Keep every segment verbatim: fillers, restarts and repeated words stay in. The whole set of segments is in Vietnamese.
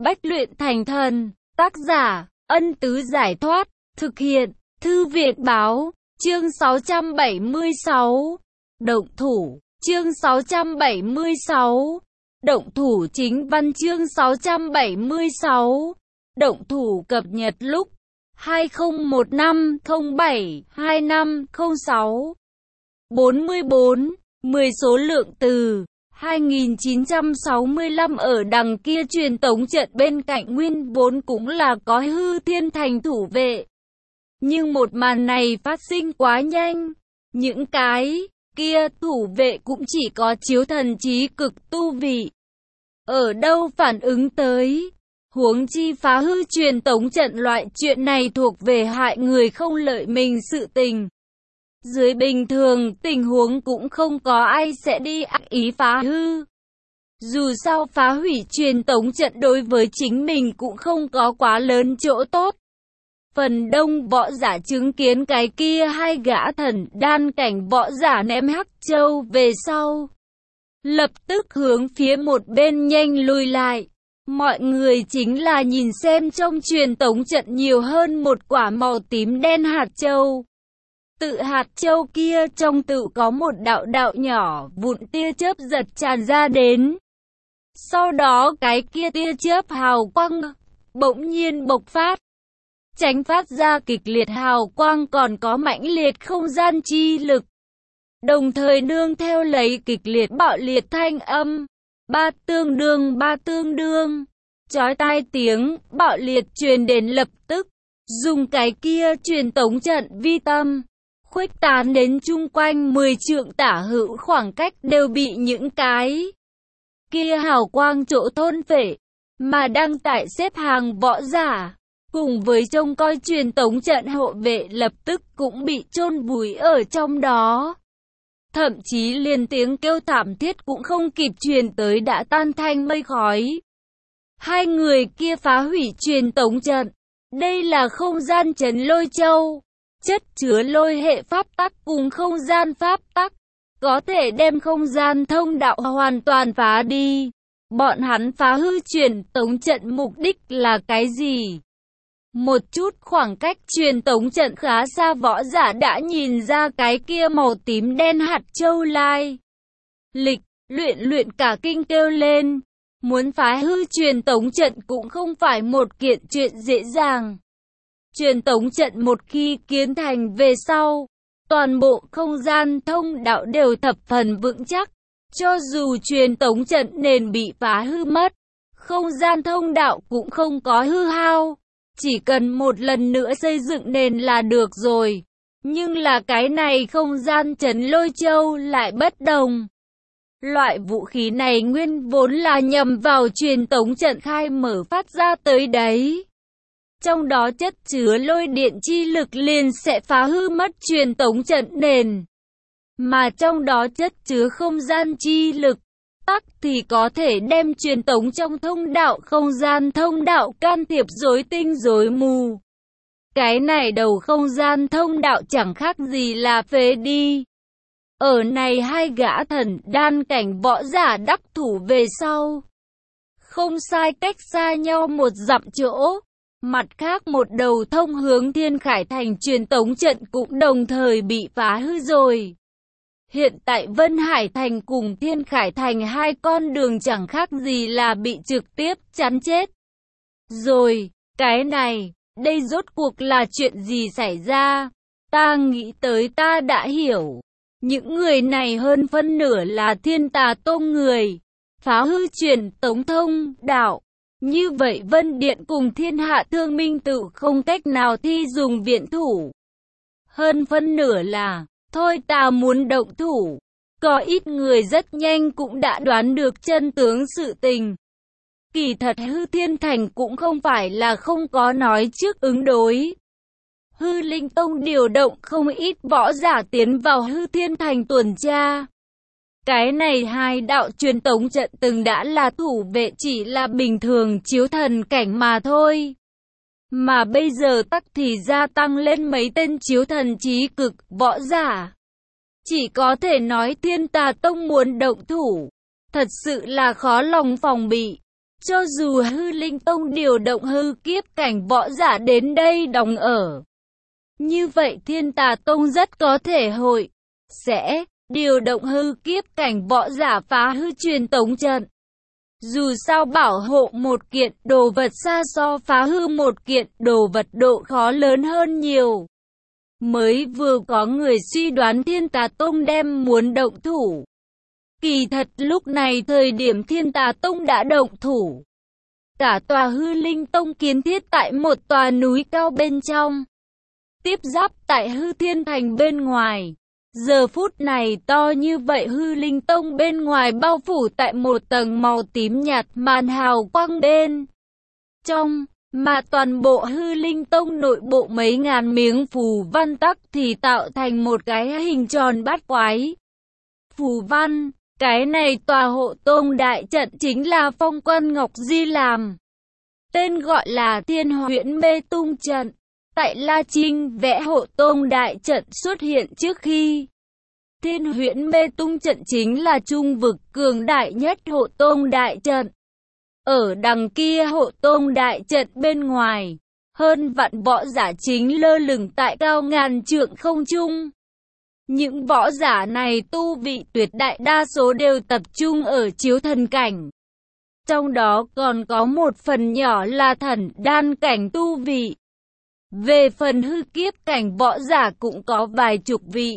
Bách luyện thành thần. Tác giả, Ân Tứ Giải Thoát. Thực hiện, Thư Viện Báo. Chương sáu trăm bảy mươi sáu. Động thủ. Chương sáu trăm bảy mươi sáu. Động thủ. Chính văn chương sáu trăm bảy mươi sáu. Động thủ cập nhật lúc hai không một năm không bảy hai năm không sáu. bốn mươi bốn. mười số lượng từ hai nghìn chín trăm sáu mươi lăm ở đằng kia truyền tống trận bên cạnh nguyên vốn cũng là có Hư Thiên Thành thủ vệ. Nhưng một màn này phát sinh quá nhanh. Những cái kia thủ vệ cũng chỉ có chiếu thần trí cực tu vị. Ở đâu phản ứng tới. Huống chi phá hư truyền tống trận loại chuyện này thuộc về hại người không lợi mình sự tình. Dưới bình thường tình huống cũng không có ai sẽ đi ác ý phá hư. Dù sao phá hủy truyền tống trận đối với chính mình cũng không có quá lớn chỗ tốt. Phần đông võ giả chứng kiến cái kia hai gã thần đan cảnh võ giả ném hắc châu về sau. Lập tức hướng phía một bên nhanh lùi lại. Mọi người chính là nhìn xem trong truyền tống trận nhiều hơn một quả màu tím đen hạt châu. Tự hạt châu kia trong tự có một đạo đạo nhỏ vụn tia chớp giật tràn ra đến. Sau đó cái kia tia chớp hào quang bỗng nhiên bộc phát. Tránh phát ra kịch liệt hào quang còn có mãnh liệt không gian chi lực. Đồng thời nương theo lấy kịch liệt bạo liệt thanh âm. Ba tương đương ba tương đương. Chói tai tiếng bạo liệt truyền đến lập tức. Dùng cái kia truyền tống trận vi tâm. Khuếch tán đến chung quanh mười trượng tả hữu khoảng cách đều bị những cái kia hào quang chỗ thôn phệ. Mà đang tại xếp hàng võ giả. Cùng với trông coi truyền tống trận hộ vệ lập tức cũng bị chôn vùi ở trong đó. Thậm chí liền tiếng kêu thảm thiết cũng không kịp truyền tới đã tan thành mây khói. Hai người kia phá hủy truyền tống trận. Đây là không gian trấn lôi châu. Chất chứa lôi hệ pháp tắc cùng không gian pháp tắc. Có thể đem không gian thông đạo hoàn toàn phá đi. Bọn hắn phá hư truyền tống trận mục đích là cái gì? Một chút khoảng cách truyền tống trận khá xa võ giả đã nhìn ra cái kia màu tím đen hạt châu lai. Lịch, luyện luyện cả kinh kêu lên. Muốn phá hư truyền tống trận cũng không phải một kiện chuyện dễ dàng. Truyền tống trận một khi kiến thành về sau, toàn bộ không gian thông đạo đều thập phần vững chắc. Cho dù truyền tống trận nền bị phá hư mất, không gian thông đạo cũng không có hư hao. Chỉ cần một lần nữa xây dựng nền là được rồi. Nhưng là cái này không gian trấn lôi châu lại bất đồng. Loại vũ khí này nguyên vốn là nhằm vào truyền tống trận khai mở phát ra tới đấy. Trong đó chất chứa lôi điện chi lực liền sẽ phá hư mất truyền tống trận nền. Mà trong đó chất chứa không gian chi lực tắc thì có thể đem truyền tống trong thông đạo không gian thông đạo can thiệp rối tinh rối mù. Cái này đầu không gian thông đạo chẳng khác gì là phế đi. Ở này hai gã thần đan cảnh võ giả đắc thủ về sau. Không sai cách xa nhau một dặm chỗ. Mặt khác một đầu thông hướng Thiên Khải Thành truyền tống trận cũng đồng thời bị phá hư rồi. Hiện tại Vân Hải Thành cùng Thiên Khải Thành hai con đường chẳng khác gì là bị trực tiếp chắn chết. Rồi, cái này, đây rốt cuộc là chuyện gì xảy ra? Ta nghĩ tới ta đã hiểu. Những người này hơn phân nửa là Thiên Tà Tông người. Phá hư truyền tống thông đạo. Như vậy Vân Điện cùng Thiên Hạ Thương Minh Tự không cách nào thi dùng viện thủ. Hơn phân nửa là, thôi ta muốn động thủ. Có ít người rất nhanh cũng đã đoán được chân tướng sự tình. Kỳ thật Hư Thiên Thành cũng không phải là không có nói trước ứng đối. Hư Linh Tông điều động không ít võ giả tiến vào Hư Thiên Thành tuần tra. Cái này hai đạo truyền tống trận từng đã là thủ vệ chỉ là bình thường chiếu thần cảnh mà thôi. Mà bây giờ tắc thì gia tăng lên mấy tên chiếu thần trí cực võ giả. Chỉ có thể nói Thiên Tà Tông muốn động thủ. Thật sự là khó lòng phòng bị. Cho dù hư linh tông điều động hư kiếp cảnh võ giả đến đây đóng ở, như vậy Thiên Tà Tông rất có thể hội sẽ điều động hư kiếp cảnh võ giả phá hư truyền tống trận. Dù sao bảo hộ một kiện đồ vật xa so phá hư một kiện đồ vật độ khó lớn hơn nhiều. Mới vừa có người suy đoán Thiên Tà Tông đem muốn động thủ. Kỳ thật lúc này thời điểm Thiên Tà Tông đã động thủ. Cả tòa hư linh tông kiến thiết tại một tòa núi cao bên trong, tiếp giáp tại hư thiên thành bên ngoài. Giờ phút này to như vậy hư linh tông bên ngoài bao phủ tại một tầng màu tím nhạt màn hào quang bên trong, mà toàn bộ hư linh tông nội bộ mấy ngàn miếng phù văn tắc thì tạo thành một cái hình tròn bát quái. Phù văn, cái này tòa hộ tông đại trận chính là Phong Quân Ngọc Di làm. Tên gọi là Thiên Huyễn Mê Tung Trận. Tại La Trinh vẽ hộ tông đại trận xuất hiện trước khi. Thiên Huyễn Mê Tung Trận chính là trung vực cường đại nhất hộ tông đại trận. Ở đằng kia hộ tông đại trận bên ngoài, hơn vạn võ giả chính lơ lửng tại cao ngàn trượng không trung. Những võ giả này tu vị tuyệt đại đa số đều tập trung ở chiếu thần cảnh. Trong đó còn có một phần nhỏ là thần đan cảnh tu vị. Về phần hư kiếp cảnh võ giả cũng có vài chục vị.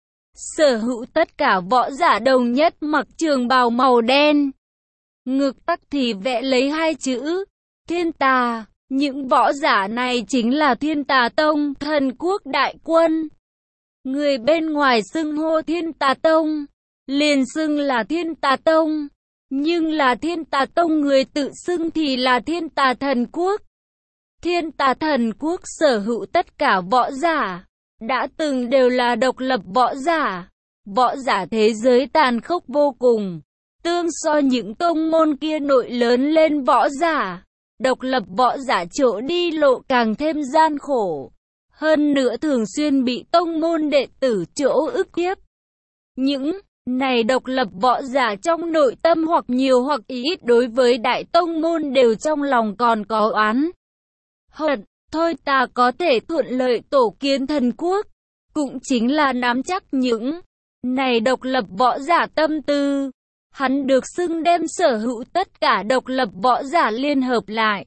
Sở hữu tất cả võ giả đồng nhất mặc trường bào màu đen. Ngực tắc thì vẽ lấy hai chữ Thiên Tà. Những võ giả này chính là Thiên Tà Tông, thần quốc đại quân. Người bên ngoài xưng hô Thiên Tà Tông, liền xưng là Thiên Tà Tông. Nhưng là Thiên Tà Tông người tự xưng thì là Thiên Tà Thần Quốc. Thiên Tà Thần Quốc sở hữu tất cả võ giả, đã từng đều là độc lập võ giả. Võ giả thế giới tàn khốc vô cùng. Tương so những tông môn kia nội lớn lên võ giả, độc lập võ giả chỗ đi lộ càng thêm gian khổ. Hơn nữa thường xuyên bị tông môn đệ tử chỗ ức hiếp. Những này độc lập võ giả trong nội tâm hoặc nhiều hoặc ít đối với đại tông môn đều trong lòng còn có oán hận. Thôi ta có thể thuận lợi tổ kiến thần quốc, cũng chính là nắm chắc những này độc lập võ giả tâm tư. Hắn được xưng đem sở hữu tất cả độc lập võ giả liên hợp lại,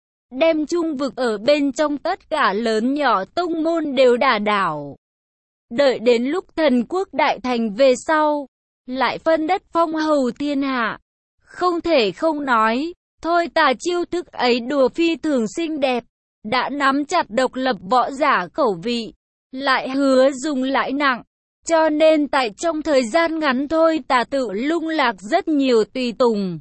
đem trung vực ở bên trong tất cả lớn nhỏ tông môn đều đả đảo. Đợi đến lúc thần quốc đại thành về sau, lại phân đất phong hầu thiên hạ. Không thể không nói, thôi tà chiêu thức ấy đùa phi thường xinh đẹp, đã nắm chặt độc lập võ giả khẩu vị, lại hứa dùng lãi nặng. Cho nên tại trong thời gian ngắn thôi tà tự lung lạc rất nhiều tùy tùng.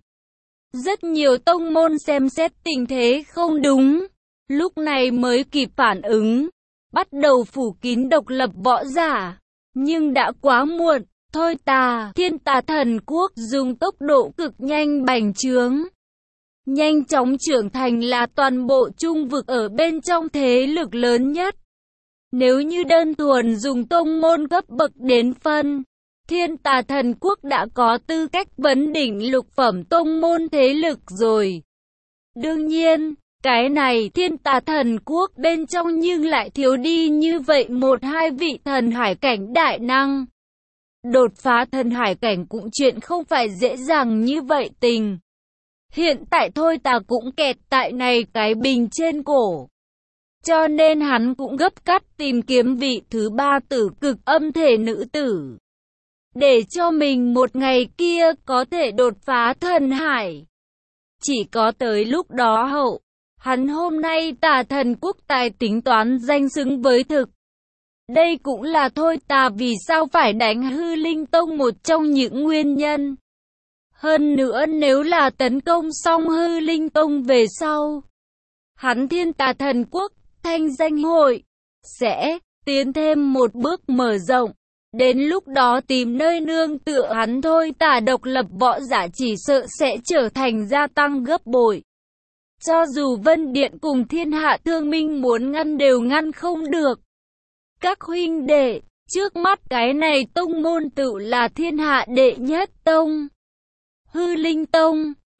Rất nhiều tông môn xem xét tình thế không đúng, lúc này mới kịp phản ứng, bắt đầu phủ kín độc lập võ giả. Nhưng đã quá muộn, thôi tà, Thiên Tà Thần Quốc dùng tốc độ cực nhanh bành trướng. Nhanh chóng trưởng thành là toàn bộ trung vực ở bên trong thế lực lớn nhất. Nếu như đơn thuần dùng tông môn cấp bậc đến phân, Thiên Tà Thần Quốc đã có tư cách vấn đỉnh lục phẩm tông môn thế lực rồi. Đương nhiên, cái này Thiên Tà Thần Quốc bên trong nhưng lại thiếu đi như vậy một hai vị thần hải cảnh đại năng. Đột phá thần hải cảnh cũng chuyện không phải dễ dàng như vậy tình. Hiện tại thôi tà cũng kẹt tại này cái bình trên cổ. Cho nên hắn cũng gấp cắt tìm kiếm vị thứ ba tử cực âm thể nữ tử. Để cho mình một ngày kia có thể đột phá thần hải. Chỉ có tới lúc đó hậu, hắn hôm nay Tà Thần Quốc tài tính toán danh xứng với thực. Đây cũng là thôi tà vì sao phải đánh hư linh tông một trong những nguyên nhân. Hơn nữa nếu là tấn công xong hư linh tông về sau, hắn Thiên Tà Thần Quốc, thanh danh hội, sẽ tiến thêm một bước mở rộng. Đến lúc đó tìm nơi nương tựa hắn thôi tà độc lập võ giả chỉ sợ sẽ trở thành gia tăng gấp bội. Cho dù Vân Điện cùng thiên hạ thương minh muốn ngăn đều ngăn không được. Các huynh đệ, trước mắt cái này tông môn tự là thiên hạ đệ nhất tông. Hư Linh Tông,